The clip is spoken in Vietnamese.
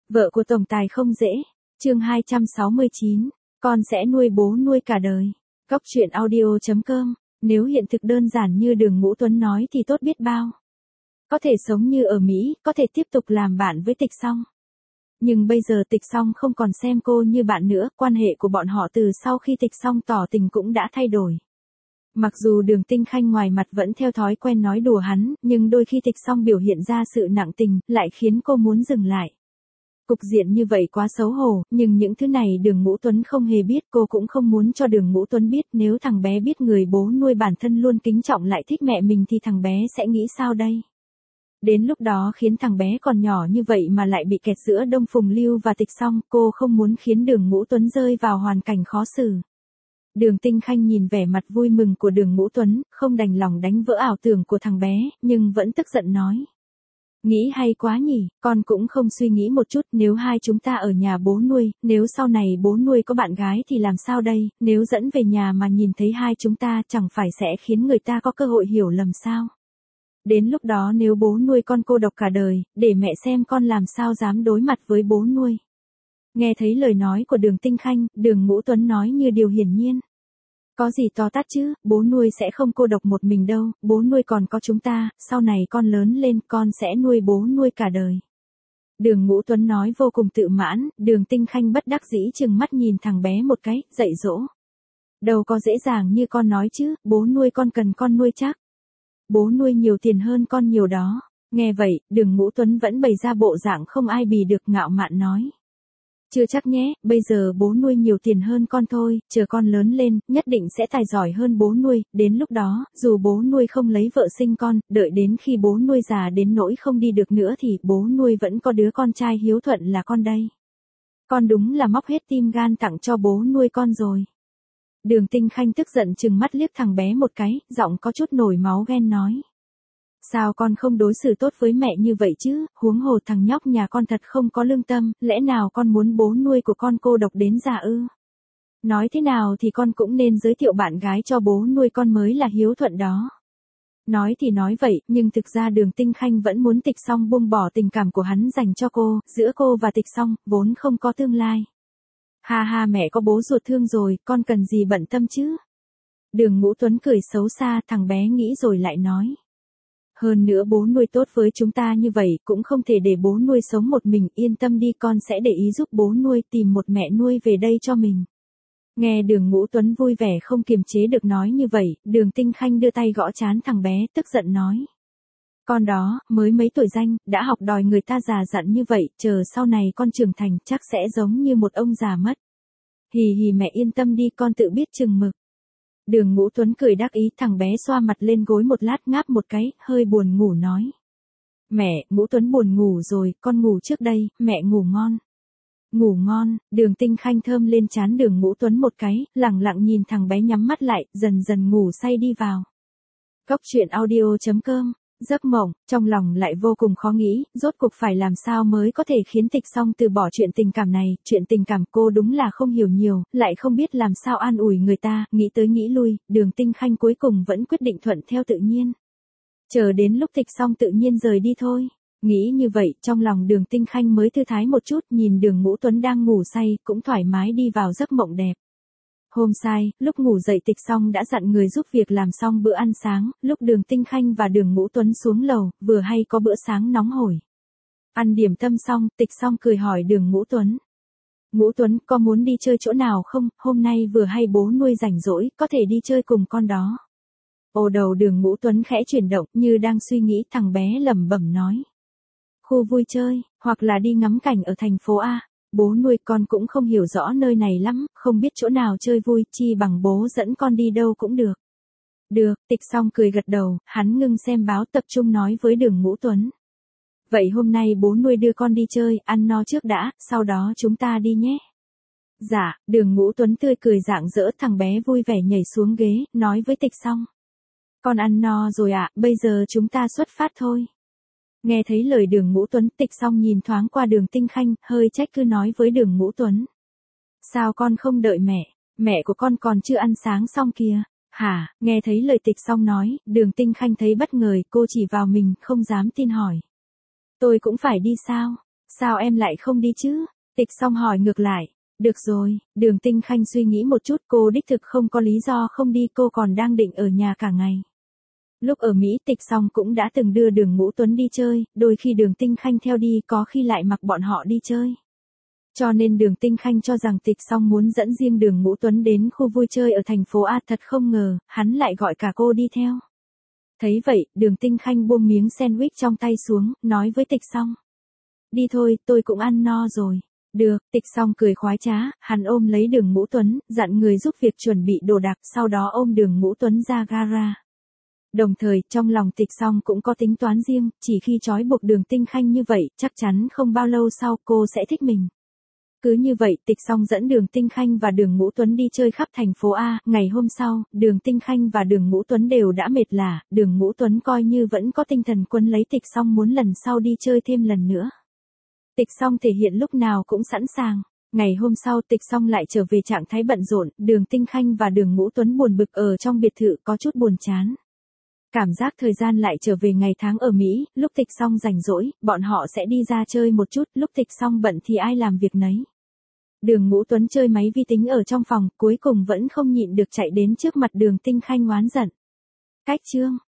Vợ của tổng tài không dễ. Chương 269. Con sẽ nuôi bố nuôi cả đời. Góc truyện audio.com. Nếu hiện thực đơn giản như Đường Ngũ Tuấn nói thì tốt biết bao. Có thể sống như ở Mỹ, có thể tiếp tục làm bạn với Tịch Song. Nhưng bây giờ Tịch Song không còn xem cô như bạn nữa, quan hệ của bọn họ từ sau khi Tịch Song tỏ tình cũng đã thay đổi. Mặc dù Đường Tinh Khanh ngoài mặt vẫn theo thói quen nói đùa hắn, nhưng đôi khi Tịch Song biểu hiện ra sự nặng tình, lại khiến cô muốn dừng lại. Cục diện như vậy quá xấu hổ, nhưng những thứ này Đường Ngũ Tuấn không hề biết, cô cũng không muốn cho Đường Ngũ Tuấn biết, nếu thằng bé biết người bố nuôi bản thân luôn kính trọng lại thích mẹ mình thì thằng bé sẽ nghĩ sao đây? Đến lúc đó khiến thằng bé còn nhỏ như vậy mà lại bị kẹt giữa Đông Phùng Lưu và Tịch Song, cô không muốn khiến Đường Ngũ Tuấn rơi vào hoàn cảnh khó xử. Đường Tinh Khanh nhìn vẻ mặt vui mừng của Đường Ngũ Tuấn, không đành lòng đánh vỡ ảo tưởng của thằng bé, nhưng vẫn tức giận nói. Nghĩ hay quá nhỉ, con cũng không suy nghĩ một chút, nếu hai chúng ta ở nhà bố nuôi, nếu sau này bố nuôi có bạn gái thì làm sao đây, nếu dẫn về nhà mà nhìn thấy hai chúng ta chẳng phải sẽ khiến người ta có cơ hội hiểu lầm sao. Đến lúc đó nếu bố nuôi con cô độc cả đời, để mẹ xem con làm sao dám đối mặt với bố nuôi. Nghe thấy lời nói của Đường Tinh Khanh, Đường Ngũ Tuấn nói như điều hiển nhiên. Có gì to tát chứ, bố nuôi sẽ không cô độc một mình đâu, bố nuôi còn có chúng ta, sau này con lớn lên con sẽ nuôi bố nuôi cả đời. Đường Ngũ Tuấn nói vô cùng tự mãn, Đường Tinh Khanh bất đắc dĩ chừng mắt nhìn thằng bé một cái, dạy dỗ. Đâu có dễ dàng như con nói chứ, bố nuôi con cần con nuôi chắc. Bố nuôi nhiều tiền hơn con nhiều đó. Nghe vậy, Đường Ngũ Tuấn vẫn bày ra bộ dạng không ai bì được ngạo mạn nói. Chưa chắc nhé, bây giờ bố nuôi nhiều tiền hơn con thôi, chờ con lớn lên, nhất định sẽ tài giỏi hơn bố nuôi, đến lúc đó, dù bố nuôi không lấy vợ sinh con, đợi đến khi bố nuôi già đến nỗi không đi được nữa thì bố nuôi vẫn có đứa con trai hiếu thuận là con đây. Con đúng là móc hết tim gan tặng cho bố nuôi con rồi. Đường Tinh Khanh tức giận chừng mắt liếc thằng bé một cái, giọng có chút nổi máu ghen nói. Sao con không đối xử tốt với mẹ như vậy chứ, huống hồ thằng nhóc nhà con thật không có lương tâm, lẽ nào con muốn bố nuôi của con cô độc đến già ư? Nói thế nào thì con cũng nên giới thiệu bạn gái cho bố nuôi con mới là hiếu thuận đó. Nói thì nói vậy, nhưng thực ra Đường Tinh Khanh vẫn muốn Tịch Song buông bỏ tình cảm của hắn dành cho cô, giữa cô và Tịch Song, vốn không có tương lai. Ha ha, mẹ có bố ruột thương rồi, con cần gì bận tâm chứ? Đường Ngũ Tuấn cười xấu xa, thằng bé nghĩ rồi lại nói. Hơn nữa bố nuôi tốt với chúng ta như vậy, cũng không thể để bố nuôi sống một mình, yên tâm đi, con sẽ để ý giúp bố nuôi tìm một mẹ nuôi về đây cho mình. Nghe Đường Ngũ Tuấn vui vẻ không kiềm chế được nói như vậy, Đường Tinh Khanh đưa tay gõ trán thằng bé, tức giận nói. Con đó, mới mấy tuổi danh, đã học đòi người ta già dặn như vậy, chờ sau này con trưởng thành chắc sẽ giống như một ông già mất. Hì hì, mẹ yên tâm đi, con tự biết chừng mực. Đường Ngũ Tuấn cười đắc ý, thằng bé xoa mặt lên gối một lát, ngáp một cái, hơi buồn ngủ nói. Mẹ, Ngũ Tuấn buồn ngủ rồi, con ngủ trước đây, mẹ ngủ ngon. Ngủ ngon. Đường Tinh Khanh thơm lên trán Đường Ngũ Tuấn một cái, lẳng lặng nhìn thằng bé nhắm mắt lại, dần dần ngủ say đi vào. Góc truyện audio.com. Giấc mộng, trong lòng lại vô cùng khó nghĩ, rốt cuộc phải làm sao mới có thể khiến Tịch Song từ bỏ chuyện tình cảm này, chuyện tình cảm cô đúng là không hiểu nhiều, lại không biết làm sao an ủi người ta, nghĩ tới nghĩ lui, Đường Tinh Khanh cuối cùng vẫn quyết định thuận theo tự nhiên. Chờ đến lúc Tịch Song tự nhiên rời đi thôi. Nghĩ như vậy, trong lòng Đường Tinh Khanh mới thư thái một chút, nhìn Đường Ngũ Tuấn đang ngủ say, cũng thoải mái đi vào giấc mộng đẹp. Hôm sai, lúc ngủ dậy Tịch Song đã dặn người giúp việc làm xong bữa ăn sáng, lúc Đường Tinh Khanh và Đường Ngũ Tuấn xuống lầu, vừa hay có bữa sáng nóng hổi. Ăn điểm tâm xong, Tịch Song cười hỏi Đường Ngũ Tuấn. Ngũ Tuấn, có muốn đi chơi chỗ nào không, hôm nay vừa hay bố nuôi rảnh rỗi, có thể đi chơi cùng con đó. Ồ, đầu Đường Ngũ Tuấn khẽ chuyển động, như đang suy nghĩ, thằng bé lẩm bẩm nói. Khu vui chơi, hoặc là đi ngắm cảnh ở thành phố A. Bố nuôi, con cũng không hiểu rõ nơi này lắm, không biết chỗ nào chơi vui, chi bằng bố dẫn con đi đâu cũng được. Được, Tịch Song cười gật đầu, hắn ngưng xem báo tập trung nói với Đường Ngũ Tuấn. Vậy hôm nay bố nuôi đưa con đi chơi, ăn no trước đã, sau đó chúng ta đi nhé. Dạ, Đường Ngũ Tuấn tươi cười rạng rỡ, thằng bé vui vẻ nhảy xuống ghế, nói với Tịch Song. Con ăn no rồi ạ, bây giờ chúng ta xuất phát thôi. Nghe thấy lời Đường Ngũ Tuấn, Tịch Song nhìn thoáng qua Đường Tinh Khanh, hơi trách cứ nói với Đường Ngũ Tuấn. Sao con không đợi mẹ của con còn chưa ăn sáng xong kìa. Hả, nghe thấy lời Tịch Song nói, Đường Tinh Khanh thấy bất ngờ, cô chỉ vào mình, không dám tin hỏi. Tôi cũng phải đi sao? Sao em lại không đi chứ? Tịch Song hỏi ngược lại. Được rồi, Đường Tinh Khanh suy nghĩ một chút, cô đích thực không có lý do không đi, cô còn đang định ở nhà cả ngày. Lúc ở Mỹ Tịch Song cũng đã từng đưa Đường Ngũ Tuấn đi chơi, đôi khi Đường Tinh Khanh theo đi, có khi lại mặc bọn họ đi chơi. Cho nên Đường Tinh Khanh cho rằng Tịch Song muốn dẫn riêng Đường Ngũ Tuấn đến khu vui chơi ở thành phố A, thật không ngờ, hắn lại gọi cả cô đi theo. Thấy vậy, Đường Tinh Khanh buông miếng sandwich trong tay xuống, nói với Tịch Song. Đi thôi, tôi cũng ăn no rồi. Được, Tịch Song cười khoái trá, hắn ôm lấy Đường Ngũ Tuấn, dặn người giúp việc chuẩn bị đồ đạc, sau đó ôm Đường Ngũ Tuấn ra gara. Đồng thời, trong lòng Tịch Song cũng có tính toán riêng, chỉ khi trói buộc Đường Tinh Khanh như vậy, chắc chắn không bao lâu sau cô sẽ thích mình. Cứ như vậy, Tịch Song dẫn Đường Tinh Khanh và Đường Ngũ Tuấn đi chơi khắp thành phố A. Ngày hôm sau, Đường Tinh Khanh và Đường Ngũ Tuấn đều đã mệt lả, Đường Ngũ Tuấn coi như vẫn có tinh thần quấn lấy Tịch Song, muốn lần sau đi chơi thêm lần nữa. Tịch Song thể hiện lúc nào cũng sẵn sàng. Ngày hôm sau Tịch Song lại trở về trạng thái bận rộn, Đường Tinh Khanh và Đường Ngũ Tuấn buồn bực ở trong biệt thự, có chút buồn chán. Cảm giác thời gian lại trở về ngày tháng ở Mỹ, lúc Tịch Song rảnh rỗi, bọn họ sẽ đi ra chơi một chút, lúc Tịch Song bận thì ai làm việc nấy. Đường Ngũ Tuấn chơi máy vi tính ở trong phòng, cuối cùng vẫn không nhịn được chạy đến trước mặt Đường Tinh Khanh oán giận. Cách chương